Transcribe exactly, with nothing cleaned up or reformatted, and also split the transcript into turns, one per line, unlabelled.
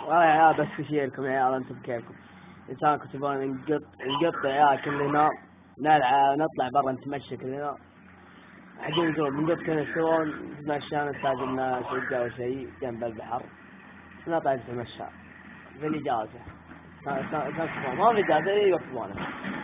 والله يا عيال بس بشيركم يا عيال انتم بكيفكم. انسانكم تبون نقط نقط يا عيال كلنا نلعب نطلع برا نتمشى كلنا. عادين نقول بنقط كلنا سوا نتمشى نستاجر لنا شقة أو شيء جنب البحر نطلع نتمشى في الإجازة. ما في إجازة أي وقت تبونه.